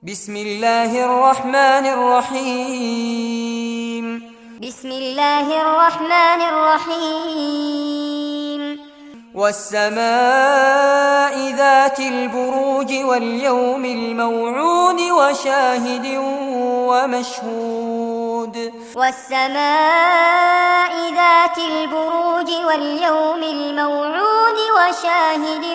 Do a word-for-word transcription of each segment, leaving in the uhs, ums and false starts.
بسم الله الرحمن الرحيم بسم الله الرحمن الرحيم والسماء ذات البروج واليوم الموعود وشاهد ومشهود والسماء ذات البروج واليوم الموعود وشاهد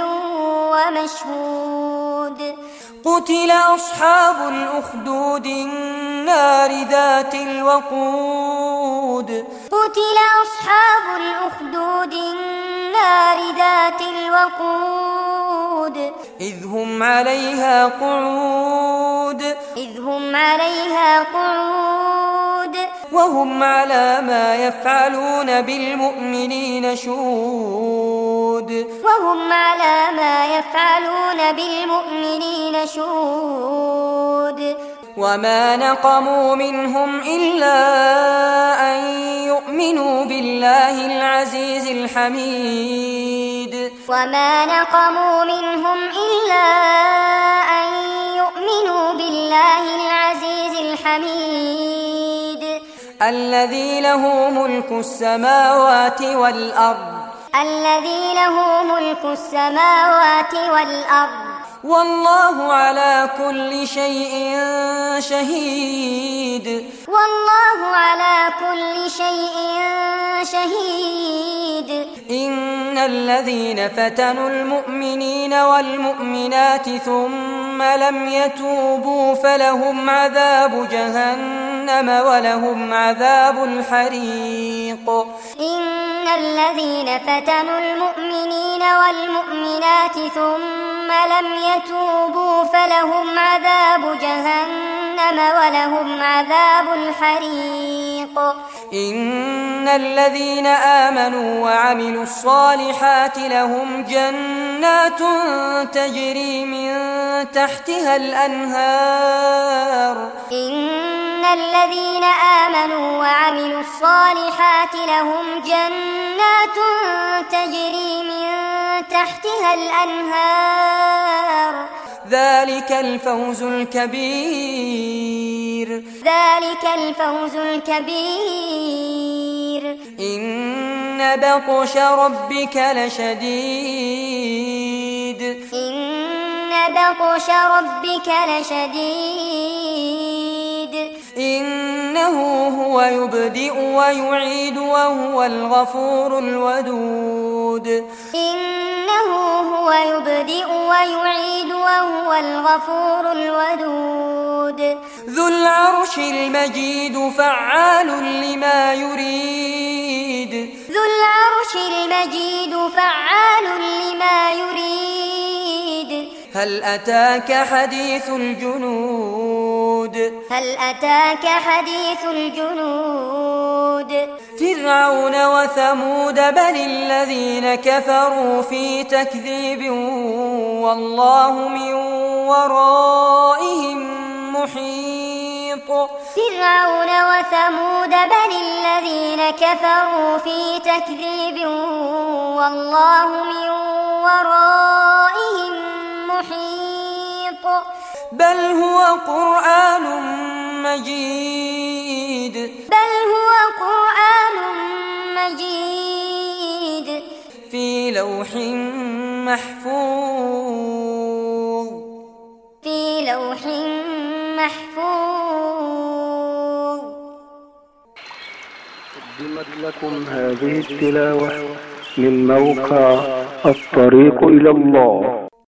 ومشهود قتل أصحاب الأخدود النار ذات الوقود قتل أصحاب الأخدود النار ذات الوقود إذ هم عليها قعود إذ هم عليها قعود وهم على ما يفعلون بالمؤمنين شهود وهم على ما يفعلون بالمؤمنين شهود وما نقموا منهم إلا أن يؤمنوا بالله العزيز الحميد وما نقموا منهم إلا أن يؤمنوا بالله العزيز الحميد الذي له ملك السماوات والأرض الذي له ملك السماوات والأرض والله على كل شيء شهيد والله على كل شيء شهيد إن الذين فتنوا المؤمنين والمؤمنات ثم لم يتوبوا فلهم عذاب جهنم ولهم عذاب الحريق إن الذين فتنوا المؤمنين والمؤمنات ثم لم يتوبوا فلهم عذاب جهنم ولهم عذاب الحريق إن الذين آمنوا وعملوا الصالحات لهم جنات تجري من تحتها الأنهار إن الذين آمنوا وعملوا الصالحات لهم جنات تجري من تحتها الأنهار ذلك الفوز الكبير ذلك الفوز الكبير إن بطش ربك لشديد إن بطش ربك لشديد إنه هو يبدئ ويعيد وهو الغفور الودود إنه هو يبدئ ويعيد وهو الغفور الودود ذو العرش المجيد فعال لما يريد ذو العرش المجيد فعال لما يريد هل أتاك حديث الجنود هل أتاك حديث الجنود فرعون وثمود بل الذين كفروا في تكذيب والله من ورائهم محيط فرعون وثمود بل الذين كفروا في تكذيب والله من ورائهم محيط بل هو قرآن مجيد بل هو قرآن مجيد في لوح محفوظ في لوح محفوظ. قدمت لكم هذه التلاوة من موقع الطريق إلى الله.